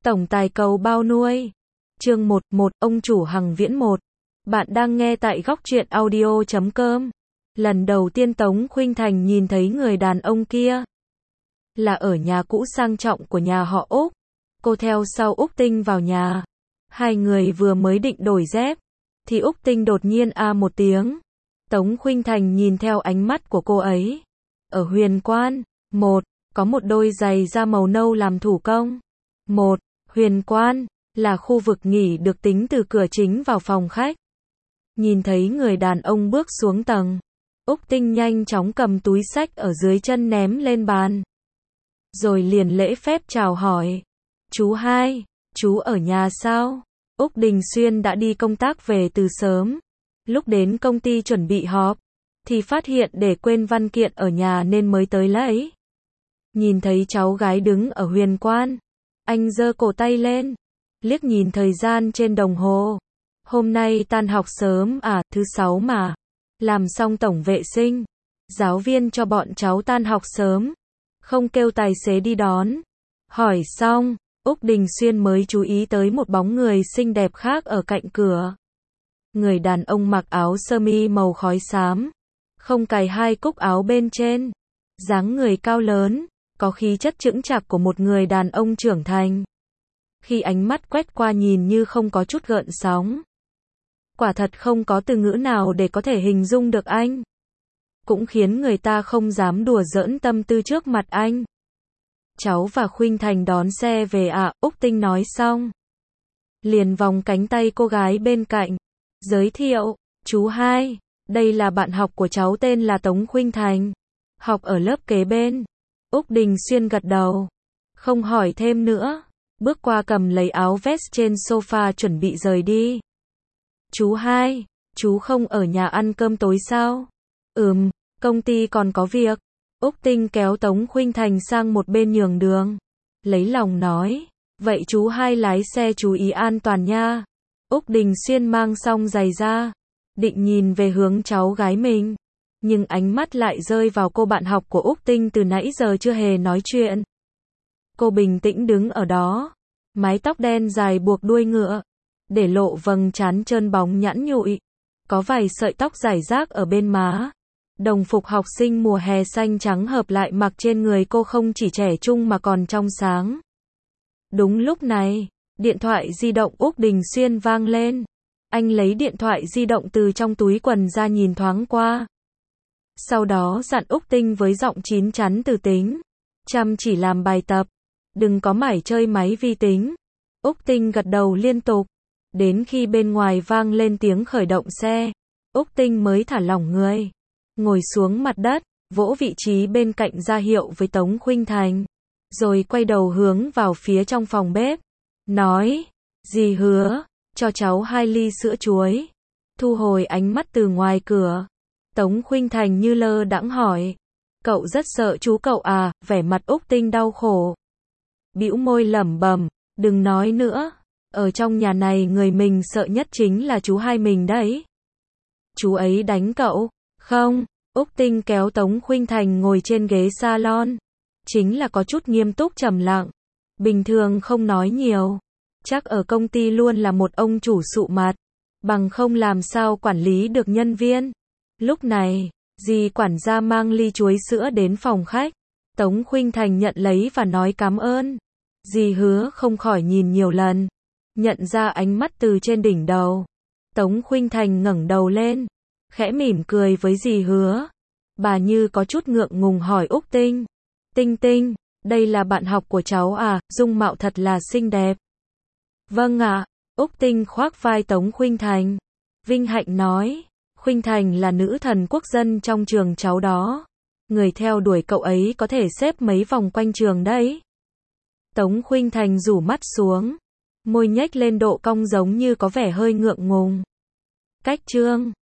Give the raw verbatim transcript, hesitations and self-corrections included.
Tổng tài cầu bao nuôi. Chương một, một, ông chủ Hằng Viễn một. Bạn đang nghe tại góc truyện audio chấm com. Lần đầu tiên Tống Khuynh Thành nhìn thấy người đàn ông kia là ở nhà cũ sang trọng của nhà họ Úc. Cô theo sau Úc Tinh vào nhà. Hai người vừa mới định đổi dép thì Úc Tinh đột nhiên a một tiếng. Tống Khuynh Thành nhìn theo ánh mắt của cô ấy. Ở Huyền Quan, một, có một đôi giày da màu nâu làm thủ công. Một, Huyền Quan là khu vực nghỉ được tính từ cửa chính vào phòng khách. Nhìn thấy người đàn ông bước xuống tầng, Úc Tinh nhanh chóng cầm túi xách ở dưới chân ném lên bàn. Rồi liền lễ phép chào hỏi. Chú hai, chú ở nhà sao? Úc Đình Xuyên đã đi công tác về từ sớm. Lúc đến công ty chuẩn bị họp, thì phát hiện để quên văn kiện ở nhà nên mới tới lấy. Nhìn thấy cháu gái đứng ở Huyền Quan, anh giơ cổ tay lên, liếc nhìn thời gian trên đồng hồ. Hôm nay tan học sớm à, thứ sáu mà. Làm xong tổng vệ sinh, giáo viên cho bọn cháu tan học sớm, không kêu tài xế đi đón. Hỏi xong, Úc Đình Xuyên mới chú ý tới một bóng người xinh đẹp khác ở cạnh cửa. Người đàn ông mặc áo sơ mi màu khói xám, không cài hai cúc áo bên trên, dáng người cao lớn, có khí chất chững chạc của một người đàn ông trưởng thành. Khi ánh mắt quét qua nhìn như không có chút gợn sóng. Quả thật không có từ ngữ nào để có thể hình dung được anh. Cũng khiến người ta không dám đùa giỡn tâm tư trước mặt anh. Cháu và Khuynh Thành đón xe về ạ, à, Úc Tinh nói xong. Liền vòng cánh tay cô gái bên cạnh. Giới thiệu, chú hai, đây là bạn học của cháu tên là Tống Khuynh Thành. Học ở lớp kế bên. Úc Đình Xuyên gật đầu. Không hỏi thêm nữa. Bước qua cầm lấy áo vest trên sofa chuẩn bị rời đi. Chú hai, chú không ở nhà ăn cơm tối sao? Ừm, công ty còn có việc. Úc Tinh kéo Tống Khuynh Thành sang một bên nhường đường. Lấy lòng nói, vậy chú hai lái xe chú ý an toàn nha. Úc Đình Xuyên mang xong giày ra, định nhìn về hướng cháu gái mình. Nhưng ánh mắt lại rơi vào cô bạn học của Úc Tinh từ nãy giờ chưa hề nói chuyện. Cô bình tĩnh đứng ở đó, mái tóc đen dài buộc đuôi ngựa, để lộ vầng trán trơn bóng nhẵn nhụi, có vài sợi tóc rải rác ở bên má. Đồng phục học sinh mùa hè xanh trắng hợp lại mặc trên người cô không chỉ trẻ trung mà còn trong sáng. Đúng lúc này, điện thoại di động Úc Đình Xuyên vang lên. Anh lấy điện thoại di động từ trong túi quần ra nhìn thoáng qua. Sau đó dặn Úc Tinh với giọng chín chắn từ tính, chăm chỉ làm bài tập, đừng có mải chơi máy vi tính. Úc Tinh gật đầu liên tục. Đến khi bên ngoài vang lên tiếng khởi động xe, Úc Tinh mới thả lỏng người, ngồi xuống mặt đất, vỗ vị trí bên cạnh ra hiệu với Tống Khuynh Thành, rồi quay đầu hướng vào phía trong phòng bếp, nói, dì hứa, cho cháu hai ly sữa chuối. Thu hồi ánh mắt từ ngoài cửa, Tống Khuynh Thành như lơ đãng hỏi, cậu rất sợ chú cậu à? Vẻ mặt Úc Tinh đau khổ, bĩu môi lẩm bẩm, đừng nói nữa. Ở trong nhà này người mình sợ nhất chính là chú hai mình đấy. Chú ấy đánh cậu? Không. Úc Tinh kéo Tống Khuynh Thành ngồi trên ghế salon. Chính là có chút nghiêm túc trầm lặng. Bình thường không nói nhiều. Chắc ở công ty luôn là một ông chủ sụ mặt. Bằng không làm sao quản lý được nhân viên. Lúc này, dì quản gia mang ly chuối sữa đến phòng khách. Tống Khuynh Thành nhận lấy và nói cảm ơn. Dì hứa không khỏi nhìn nhiều lần. Nhận ra ánh mắt từ trên đỉnh đầu. Tống Khuynh Thành ngẩng đầu lên, khẽ mỉm cười với dì hứa. Bà như có chút ngượng ngùng hỏi Úc Tinh. Tinh Tinh, đây là bạn học của cháu à, dung mạo thật là xinh đẹp. Vâng ạ, à. Úc Tinh khoác vai Tống Khuynh Thành. Vinh hạnh nói, Khuynh Thành là nữ thần quốc dân trong trường cháu đó. Người theo đuổi cậu ấy có thể xếp mấy vòng quanh trường đấy. Tống Khuynh Thành rủ mắt xuống. Môi nhếch lên độ cong giống như có vẻ hơi ngượng ngùng. Cách chương